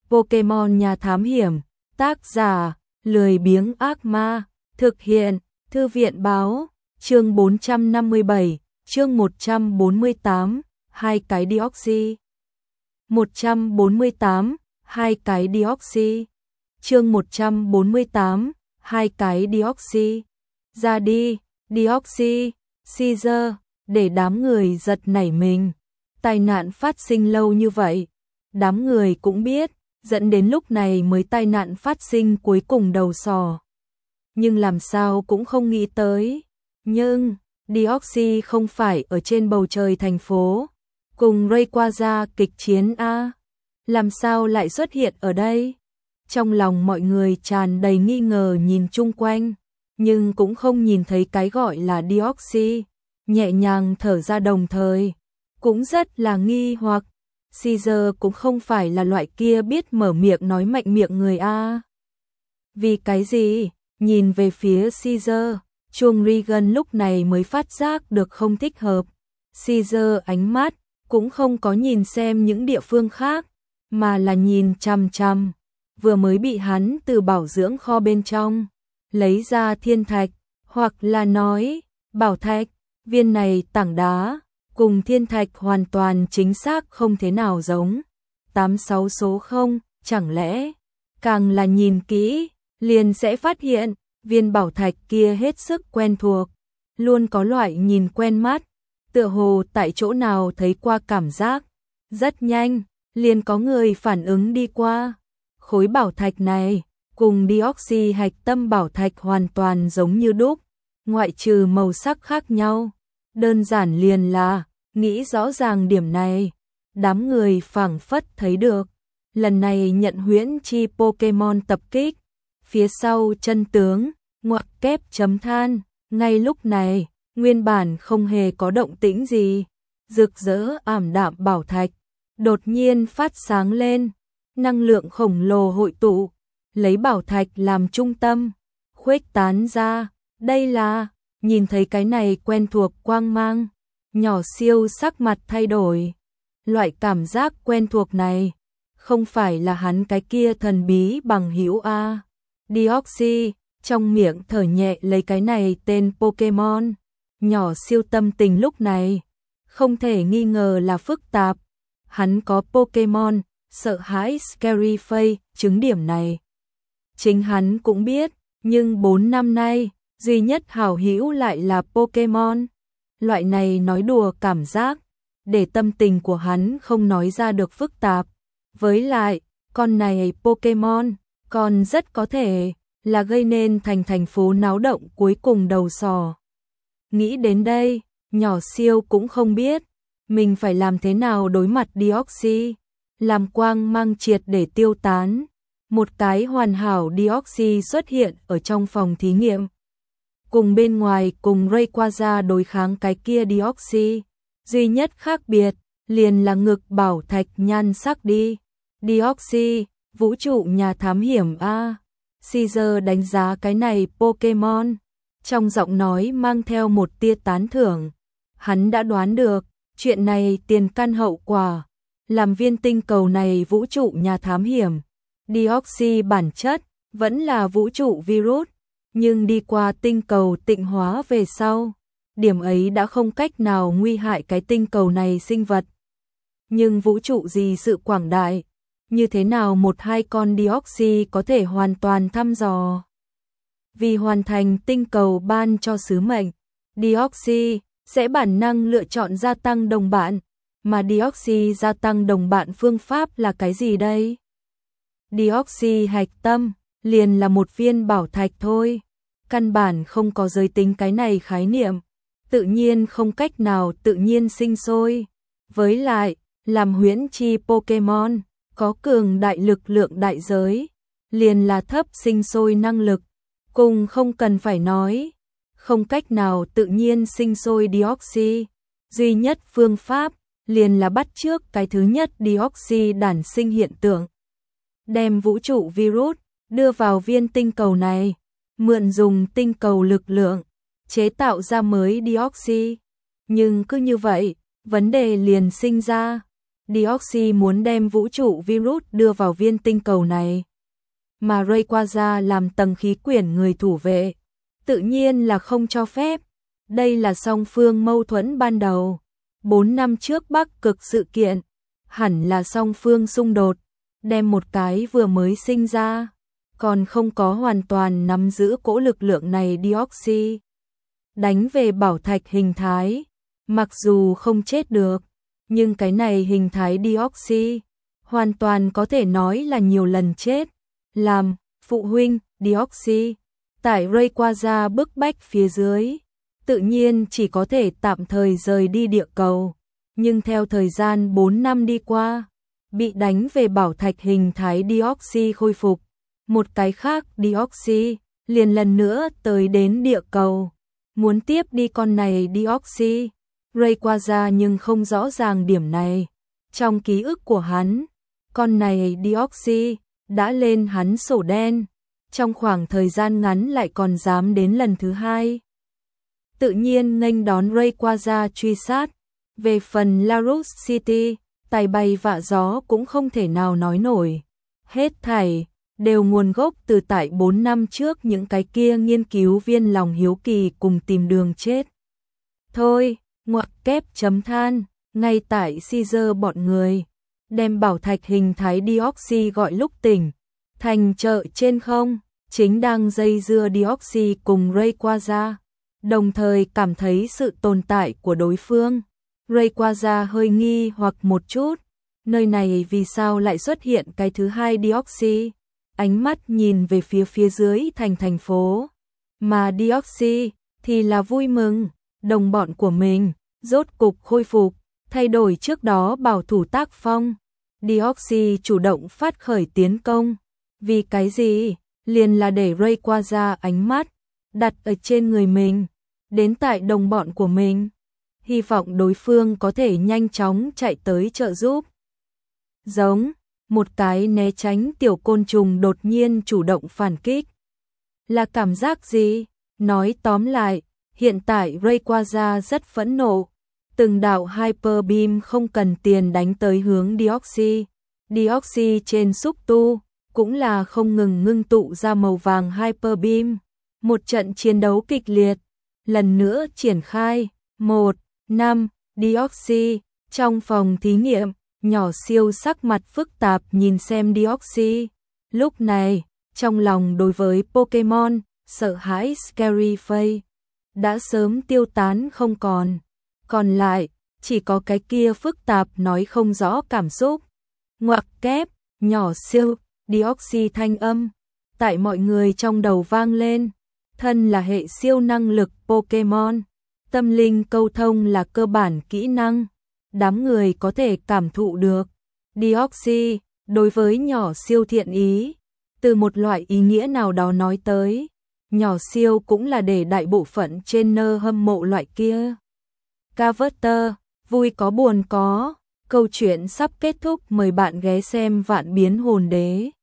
Pokemon nhà thám hiểm, tác giả, lười biếng ác ma, thực hiện, thư viện báo, chương 457, chương 148, hai cái Deoxy. 148, hai cái Deoxy. Chương 148, hai cái Deoxy. Ra đi, Deoxy, Caesar, để đám người giật nảy mình. Tai nạn phát sinh lâu như vậy, đám người cũng biết, dẫn đến lúc này mới tai nạn phát sinh cuối cùng đầu sò. Nhưng làm sao cũng không nghĩ tới. Nhưng, Deoxy không phải ở trên bầu trời thành phố, cùng Rayquaza kịch chiến a, làm sao lại xuất hiện ở đây? Trong lòng mọi người tràn đầy nghi ngờ nhìn chung quanh, nhưng cũng không nhìn thấy cái gọi là Deoxy, nhẹ nhàng thở ra đồng thời, cũng rất là nghi hoặc. Caesar cũng không phải là loại kia biết mở miệng nói mạnh miệng người a. Vì cái gì? Nhìn về phía Caesar, Chuông Regan lúc này mới phát giác được không thích hợp. Caesar ánh mắt cũng không có nhìn xem những địa phương khác, mà là nhìn chằm chằm vừa mới bị hắn từ bảo dưỡng kho bên trong lấy ra thiên thạch, hoặc là nói bảo thạch. Viên này tảng đá cùng thiên thạch hoàn toàn chính xác không thế nào giống. 86 số 0, chẳng lẽ càng là nhìn kỹ liền sẽ phát hiện viên bảo thạch kia hết sức quen thuộc, luôn có loại nhìn quen mắt, tựa hồ tại chỗ nào thấy qua cảm giác. Rất nhanh, liền có người phản ứng đi qua. Khối bảo thạch này cùng Deoxy hạch tâm bảo thạch hoàn toàn giống như đúc, ngoại trừ màu sắc khác nhau. Đơn giản liền là nghĩ rõ ràng điểm này, đám người phảng phất thấy được. Lần này nhận huyễn chi Pokemon tập kích, phía sau chân tướng, ngoặc kép chấm than. Ngay lúc này, nguyên bản không hề có động tĩnh gì, rực rỡ ảm đạm bảo thạch đột nhiên phát sáng lên, năng lượng khổng lồ hội tụ, lấy bảo thạch làm trung tâm, khuếch tán ra. Đây là, nhìn thấy cái này quen thuộc quang mang, nhỏ siêu sắc mặt thay đổi. Loại cảm giác quen thuộc này, không phải là hắn cái kia thần bí bằng hữu a. Deoxy, trong miệng thở nhẹ lấy cái này tên Pokemon. Nhỏ siêu tâm tình lúc này, không thể nghi ngờ là phức tạp. Hắn có Pokemon, sợ hãi Scary Face, chứng điểm này. Chính hắn cũng biết, nhưng 4 năm nay, duy nhất hảo hữu lại là Pokemon. Loại này nói đùa cảm giác, để tâm tình của hắn không nói ra được phức tạp. Với lại, con này Pokemon, còn rất có thể là gây nên thành phố náo động cuối cùng đầu sò. Nghĩ đến đây, nhỏ siêu cũng không biết mình phải làm thế nào đối mặt Deoxy. Làm quang mang triệt để tiêu tán, một cái hoàn hảo Deoxy xuất hiện ở trong phòng thí nghiệm. Cùng bên ngoài cùng Rayquaza đối kháng cái kia Deoxy, duy nhất khác biệt liền là ngực bảo thạch nhan sắc đi. Deoxy, vũ trụ nhà thám hiểm a. Caesar đánh giá cái này Pokemon, trong giọng nói mang theo một tia tán thưởng. Hắn đã đoán được chuyện này tiền căn hậu quả. Làm viên tinh cầu này vũ trụ nhà thám hiểm, Deoxy bản chất vẫn là vũ trụ virus, nhưng đi qua tinh cầu tịnh hóa về sau, điểm ấy đã không cách nào nguy hại cái tinh cầu này sinh vật. Nhưng vũ trụ gì sự quảng đại, như thế nào một hai con Deoxy có thể hoàn toàn thăm dò? Vì hoàn thành tinh cầu ban cho sứ mệnh, Deoxy sẽ bản năng lựa chọn gia tăng đồng bạn. Mà Deoxy gia tăng đồng bạn phương pháp là cái gì đây? Deoxy hạch tâm liền là một viên bảo thạch thôi, căn bản không có giới tính cái này khái niệm, tự nhiên không cách nào tự nhiên sinh sôi. Với lại, làm huyễn chi Pokemon, có cường đại lực lượng đại giới, liền là thấp sinh sôi năng lực, cùng không cần phải nói, không cách nào tự nhiên sinh sôi Deoxy. Duy nhất phương pháp liền là bắt chước cái thứ nhất Deoxy đản sinh hiện tượng, đem vũ trụ virus đưa vào viên tinh cầu này, mượn dùng tinh cầu lực lượng chế tạo ra mới Deoxy. Nhưng cứ như vậy, vấn đề liền sinh ra, Deoxy muốn đem vũ trụ virus đưa vào viên tinh cầu này. Mà Rayquaza làm tầng khí quyển người thủ vệ, tự nhiên là không cho phép. Đây là song phương mâu thuẫn ban đầu. 4 năm trước Bắc Cực sự kiện, hẳn là song phương xung đột, đem một cái vừa mới sinh ra, còn không có hoàn toàn nắm giữ cỗ lực lượng này Deoxy. Đánh về bảo thạch hình thái, mặc dù không chết được, nhưng cái này hình thái Deoxy hoàn toàn có thể nói là nhiều lần chết. Làm phụ huynh Deoxy tại Rayquaza bức bách phía dưới, tự nhiên chỉ có thể tạm thời rời đi địa cầu. Nhưng theo thời gian 4 năm đi qua, bị đánh về bảo thạch hình thái Deoxy khôi phục, một cái khác Deoxy liền lần nữa tới đến địa cầu, muốn tiếp đi con này Deoxy. Rayquaza nhưng không rõ ràng điểm này. Trong ký ức của hắn, con này Deoxy đã lên hắn sổ đen, trong khoảng thời gian ngắn lại còn dám đến lần thứ hai. Tự nhiên nghênh đón Rayquaza truy sát. Về phần Larus City, tài bay vạ gió cũng không thể nào nói nổi. Hết thảy đều nguồn gốc từ tại 4 năm trước những cái kia nghiên cứu viên lòng hiếu kỳ cùng tìm đường chết. Thôi, ngoặc kép chấm than, ngay tại Caesar bọn người đem bảo thạch hình thái Deoxy gọi lúc tỉnh, thành chợ trên không, chính đang dây dưa Deoxy cùng Rayquaza, đồng thời cảm thấy sự tồn tại của đối phương. Rayquaza hơi nghi hoặc một chút, nơi này vì sao lại xuất hiện cái thứ hai Deoxy, ánh mắt nhìn về phía dưới thành phố, mà Deoxy thì là vui mừng, đồng bọn của mình rốt cục khôi phục, thay đổi trước đó bảo thủ tác phong. Deoxy chủ động phát khởi tiến công, vì cái gì? Liền là để Rayquaza ánh mắt đặt ở trên người mình, đến tại đồng bọn của mình, hy vọng đối phương có thể nhanh chóng chạy tới trợ giúp. Giống một cái né tránh tiểu côn trùng đột nhiên chủ động phản kích. Là cảm giác gì? Nói tóm lại, hiện tại Rayquaza rất phẫn nộ. Từng đạo Hyper Beam không cần tiền đánh tới hướng Deoxy. Deoxy trên xúc tu cũng là không ngừng ngưng tụ ra màu vàng Hyper Beam. Một trận chiến đấu kịch liệt lần nữa triển khai. 1. 5. Deoxy trong phòng thí nghiệm, nhỏ siêu sắc mặt phức tạp nhìn xem Deoxy. Lúc này, trong lòng đối với Pokemon, sợ hãi Scary Face đã sớm tiêu tán không còn. Còn lại, chỉ có cái kia phức tạp nói không rõ cảm xúc. Ngoặc kép, nhỏ siêu, Deoxy thanh âm, tại mọi người trong đầu vang lên. Thân là hệ siêu năng lực Pokemon, tâm linh câu thông là cơ bản kỹ năng. Đám người có thể cảm thụ được. Deoxy, đối với nhỏ siêu thiện ý. Từ một loại ý nghĩa nào đó nói tới, nhỏ siêu cũng là để đại bộ phận trainer hâm mộ loại kia. Carver, vui có buồn có. Câu chuyện sắp kết thúc, mời bạn ghé xem Vạn Biến Hồn Đế.